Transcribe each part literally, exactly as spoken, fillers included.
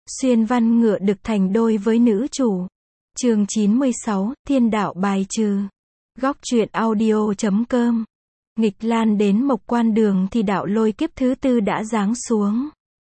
Xuyên văn ngựa đực thành đôi với nữ chủ. Chương chín mươi sáu, Thiên đạo bài trừ. Góc truyện audio chấm com. Nghịch Lan đến Mộc Quan Đường thì đạo lôi kiếp thứ tư đã giáng xuống.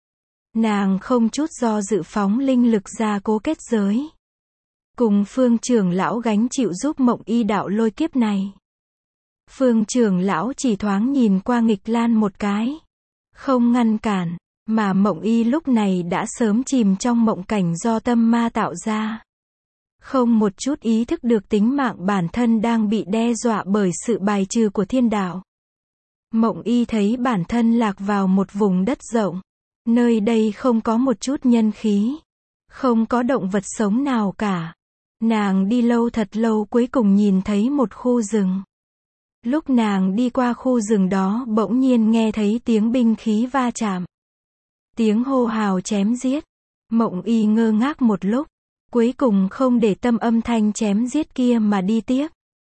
Nàng không chút do dự phóng linh lực ra cố kết giới. Cùng Phương trưởng lão gánh chịu giúp Mộng Y đạo lôi kiếp này. Phương trưởng lão chỉ thoáng nhìn qua Nghịch Lan một cái. Không ngăn cản, mà Mộng Y lúc này đã sớm chìm trong mộng cảnh do tâm ma tạo ra. Không một chút ý thức được tính mạng bản thân đang bị đe dọa bởi sự bài trừ của thiên đạo. Mộng Y thấy bản thân lạc vào một vùng đất rộng. Nơi đây không có một chút nhân khí. Không có động vật sống nào cả. Nàng đi lâu thật lâu cuối cùng nhìn thấy một khu rừng. Lúc nàng đi qua khu rừng đó bỗng nhiên nghe thấy tiếng binh khí va chạm. Tiếng hô hào chém giết. Mộng Y ngơ ngác một lúc. Cuối cùng không để tâm âm thanh chém giết kia mà đi tiếp.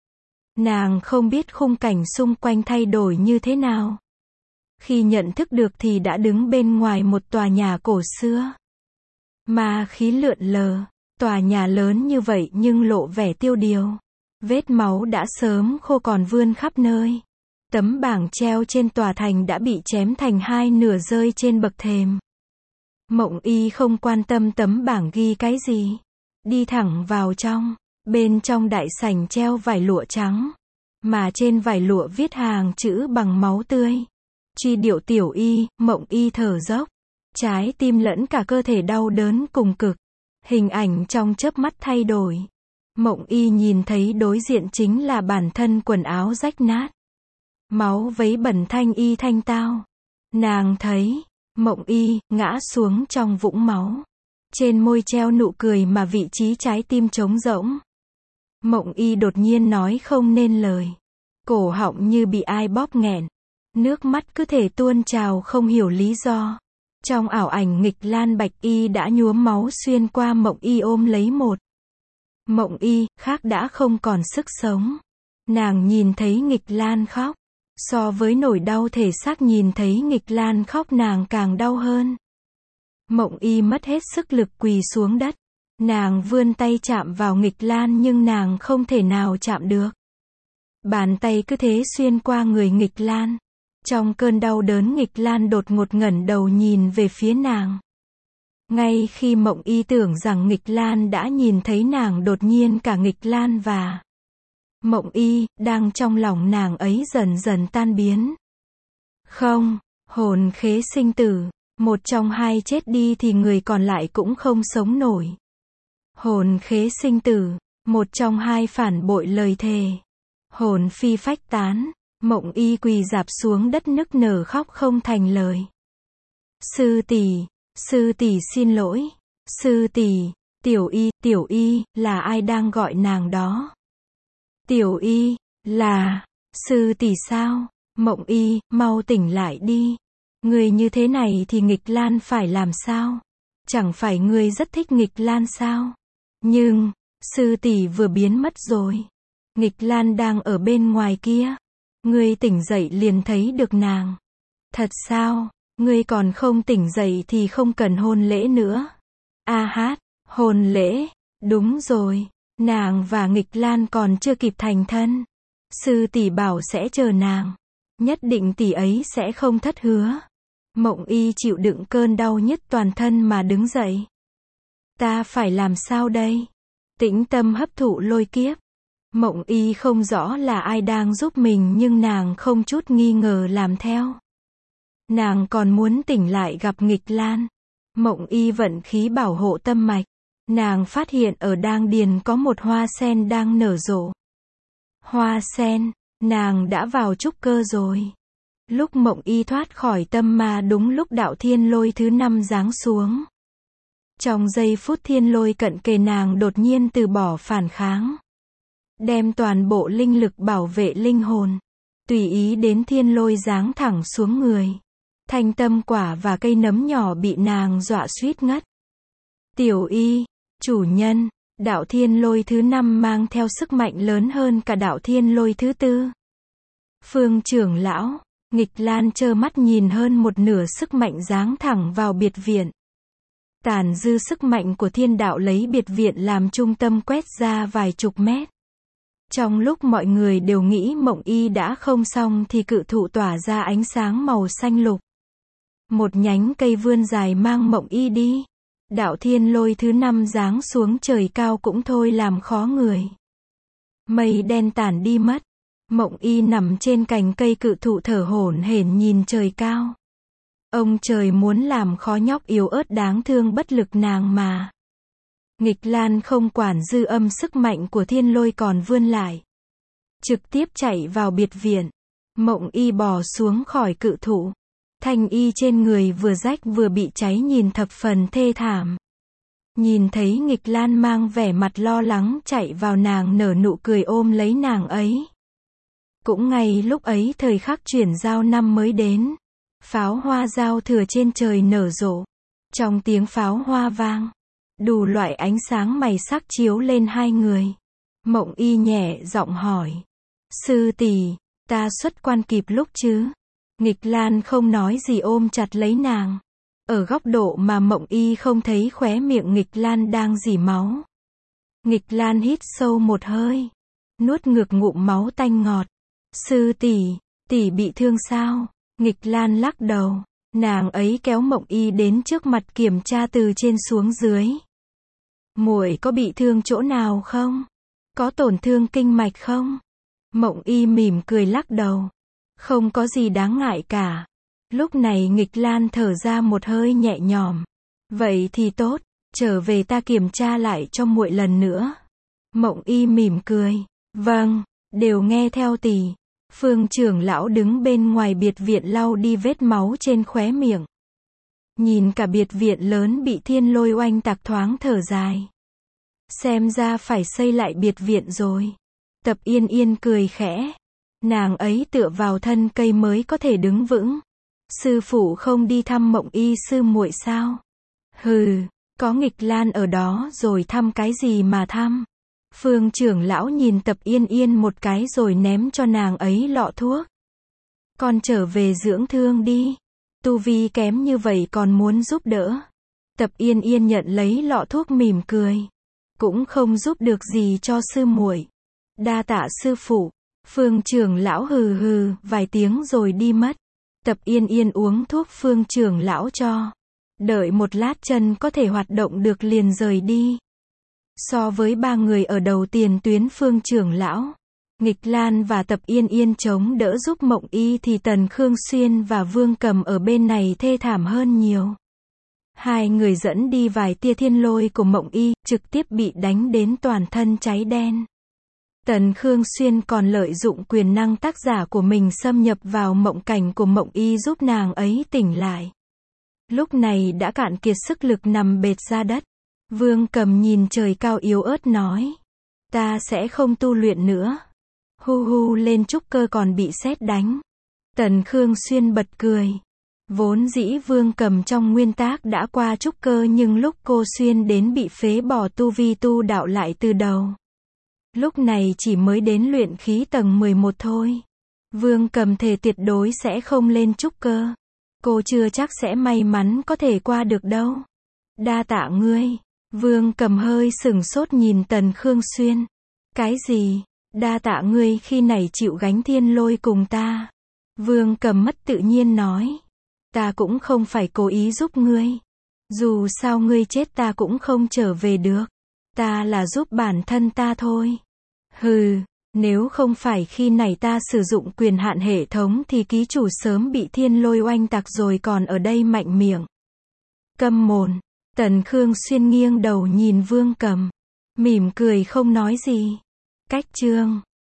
Nàng không biết khung cảnh xung quanh thay đổi như thế nào. Khi nhận thức được thì đã đứng bên ngoài một tòa nhà cổ xưa. Ma khí lượn lờ, tòa nhà lớn như vậy nhưng lộ vẻ tiêu điều. Vết máu đã sớm khô còn vươn khắp nơi. Tấm bảng treo trên tòa thành đã bị chém thành hai nửa rơi trên bậc thềm. Mộng Y không quan tâm tấm bảng ghi cái gì. Đi thẳng vào trong. Bên trong đại sảnh treo vải lụa trắng. Mà trên vải lụa viết hàng chữ bằng máu tươi. Truy điệu tiểu Y. Mộng Y thở dốc. Trái tim lẫn cả cơ thể đau đớn cùng cực. Hình ảnh trong chớp mắt thay đổi. Mộng Y nhìn thấy đối diện chính là bản thân quần áo rách nát. Máu vấy bẩn thanh y thanh tao. Nàng thấy, Mộng Y, ngã xuống trong vũng máu. Trên môi treo nụ cười mà vị trí trái tim trống rỗng. Mộng Y đột nhiên nói không nên lời. Cổ họng như bị ai bóp nghẹn. Nước mắt cứ thể tuôn trào không hiểu lý do. Trong ảo ảnh Nghịch Lan bạch y đã nhuốm máu xuyên qua Mộng Y ôm lấy một. Mộng Y, khác đã không còn sức sống. Nàng nhìn thấy Nghịch Lan khóc. So với nỗi đau thể xác nhìn thấy Nghịch Lan khóc nàng càng đau hơn. Mộng Y mất hết sức lực quỳ xuống đất. Nàng vươn tay chạm vào Nghịch Lan nhưng nàng không thể nào chạm được. Bàn tay cứ thế xuyên qua người Nghịch Lan. Trong cơn đau đớn Nghịch Lan đột ngột ngẩng đầu nhìn về phía nàng. Ngay khi Mộng Y tưởng rằng Nghịch Lan đã nhìn thấy nàng đột nhiên cả Nghịch Lan và Mộng Y, đang trong lòng nàng ấy dần dần tan biến. Không, hồn khế sinh tử, một trong hai chết đi thì người còn lại cũng không sống nổi. Hồn khế sinh tử, một trong hai phản bội lời thề. Hồn phi phách tán, Mộng Y quỳ rạp xuống đất nức nở khóc không thành lời. Sư tỷ, sư tỷ xin lỗi, sư tỷ, tiểu Y, tiểu Y, là ai đang gọi nàng đó? Tiểu Y, là, sư tỷ sao? Mộng Y, mau tỉnh lại đi. Người như thế này thì Nghịch Lan phải làm sao? Chẳng phải người rất thích Nghịch Lan sao? Nhưng, sư tỷ vừa biến mất rồi. Nghịch Lan đang ở bên ngoài kia. Ngươi tỉnh dậy liền thấy được nàng. Thật sao? Ngươi còn không tỉnh dậy thì không cần hôn lễ nữa. A hát, hôn lễ, đúng rồi. Nàng và Nghịch Lan còn chưa kịp thành thân. Sư tỷ bảo sẽ chờ nàng. Nhất định tỷ ấy sẽ không thất hứa. Mộng Y chịu đựng cơn đau nhất toàn thân mà đứng dậy. Ta phải làm sao đây? Tĩnh tâm hấp thụ lôi kiếp. Mộng Y không rõ là ai đang giúp mình nhưng nàng không chút nghi ngờ làm theo. Nàng còn muốn tỉnh lại gặp Nghịch Lan. Mộng Y vận khí bảo hộ tâm mạch. Nàng phát hiện ở đang điền có một hoa sen đang nở rộ. Hoa sen, nàng đã vào trúc cơ rồi. Lúc Mộng Y thoát khỏi tâm ma đúng lúc đạo thiên lôi thứ năm giáng xuống. Trong giây phút thiên lôi cận kề nàng đột nhiên từ bỏ phản kháng. Đem toàn bộ linh lực bảo vệ linh hồn. Tùy ý đến thiên lôi giáng thẳng xuống người. Thanh tâm quả và cây nấm nhỏ bị nàng dọa suýt ngất. Tiểu Y, chủ nhân, đạo thiên lôi thứ năm mang theo sức mạnh lớn hơn cả đạo thiên lôi thứ tư. Phương trưởng lão, Nghịch Lan trơ mắt nhìn hơn một nửa sức mạnh giáng thẳng vào biệt viện. Tàn dư sức mạnh của thiên đạo lấy biệt viện làm trung tâm quét ra vài chục mét. Trong lúc mọi người đều nghĩ Mộng Y đã không xong thì cự thụ tỏa ra ánh sáng màu xanh lục. Một nhánh cây vươn dài mang Mộng Y đi. Đạo thiên lôi thứ năm giáng xuống trời cao cũng thôi làm khó người. Mây đen tản đi mất. Mộng Y nằm trên cành cây cự thụ thở hổn hển nhìn trời cao. Ông trời muốn làm khó nhóc yếu ớt đáng thương bất lực nàng mà. Nghịch Lan không quản dư âm sức mạnh của thiên lôi còn vươn lại. Trực tiếp chạy vào biệt viện. Mộng Y bò xuống khỏi cự thụ. Thanh y trên người vừa rách vừa bị cháy nhìn thập phần thê thảm. Nhìn thấy Nghịch Lan mang vẻ mặt lo lắng chạy vào nàng nở nụ cười ôm lấy nàng ấy. Cũng ngay lúc ấy thời khắc chuyển giao năm mới đến. Pháo hoa giao thừa trên trời nở rộ. Trong tiếng pháo hoa vang, đủ loại ánh sáng màu sắc chiếu lên hai người. Mộng Y nhẹ giọng hỏi. Sư tỷ, ta xuất quan kịp lúc chứ? Nghịch Lan không nói gì ôm chặt lấy nàng. Ở góc độ mà Mộng Y không thấy khóe miệng Nghịch Lan đang rỉ máu. Nghịch Lan hít sâu một hơi. Nuốt ngược ngụm máu tanh ngọt. Sư tỷ, tỷ bị thương sao? Nghịch Lan lắc đầu. Nàng ấy kéo Mộng Y đến trước mặt kiểm tra từ trên xuống dưới. Muội có bị thương chỗ nào không? Có tổn thương kinh mạch không? Mộng Y mỉm cười lắc đầu. Không có gì đáng ngại cả. Lúc này Nghịch Lan thở ra một hơi nhẹ nhõm. Vậy thì tốt, trở về ta kiểm tra lại cho muội lần nữa. Mộng Y mỉm cười. Vâng, đều nghe theo tỷ. Phương trưởng lão đứng bên ngoài biệt viện lau đi vết máu trên khóe miệng. Nhìn cả biệt viện lớn bị thiên lôi oanh tạc thoáng thở dài. Xem ra phải xây lại biệt viện rồi. Tập Yên Yên cười khẽ. Nàng ấy tựa vào thân cây mới có thể đứng vững. Sư phụ không đi thăm Mộng Y sư muội sao? Hừ, có Nghịch Lan ở đó rồi thăm cái gì mà thăm? Phương trưởng lão nhìn Tập Yên Yên một cái rồi ném cho nàng ấy lọ thuốc. Con trở về dưỡng thương đi. Tu vi kém như vậy còn muốn giúp đỡ. Tập Yên Yên nhận lấy lọ thuốc mỉm cười. Cũng không giúp được gì cho sư muội. Đa tạ sư phụ. Phương trưởng lão hừ hừ vài tiếng rồi đi mất. Tập Yên Yên uống thuốc phương trưởng lão cho. Đợi một lát chân có thể hoạt động được liền rời đi. So với ba người ở đầu tiền tuyến phương trưởng lão, Nghịch Lan và Tập Yên Yên chống đỡ giúp Mộng Y thì Tần Khương Xuyên và Vương Cầm ở bên này thê thảm hơn nhiều. Hai người dẫn đi vài tia thiên lôi của Mộng Y, trực tiếp bị đánh đến toàn thân cháy đen. Tần Khương Xuyên còn lợi dụng quyền năng tác giả của mình xâm nhập vào mộng cảnh của Mộng Y giúp nàng ấy tỉnh lại. Lúc này đã cạn kiệt sức lực nằm bệt ra đất. Vương Cầm nhìn trời cao yếu ớt nói. Ta sẽ không tu luyện nữa. Hu hu lên trúc cơ còn bị sét đánh. Tần Khương Xuyên bật cười. Vốn dĩ Vương Cầm trong nguyên tác đã qua trúc cơ nhưng lúc cô Xuyên đến bị phế bỏ tu vi tu đạo lại từ đầu. Lúc này chỉ mới đến luyện khí tầng mười một thôi. Vương Cầm thề tuyệt đối sẽ không lên trúc cơ. Cô chưa chắc sẽ may mắn có thể qua được đâu. Đa tạ ngươi. Vương Cầm hơi sửng sốt nhìn Tần Khương Xuyên. Cái gì? Đa tạ ngươi khi nãy chịu gánh thiên lôi cùng ta. Vương Cầm mất tự nhiên nói. Ta cũng không phải cố ý giúp ngươi. Dù sao ngươi chết ta cũng không trở về được. Ta là giúp bản thân ta thôi. Hừ, nếu không phải khi nãy ta sử dụng quyền hạn hệ thống thì ký chủ sớm bị thiên lôi oanh tạc rồi còn ở đây mạnh miệng. Câm mồm. Tần Khương Xuyên nghiêng đầu nhìn Vương Cầm. Mỉm cười không nói gì. Cách chương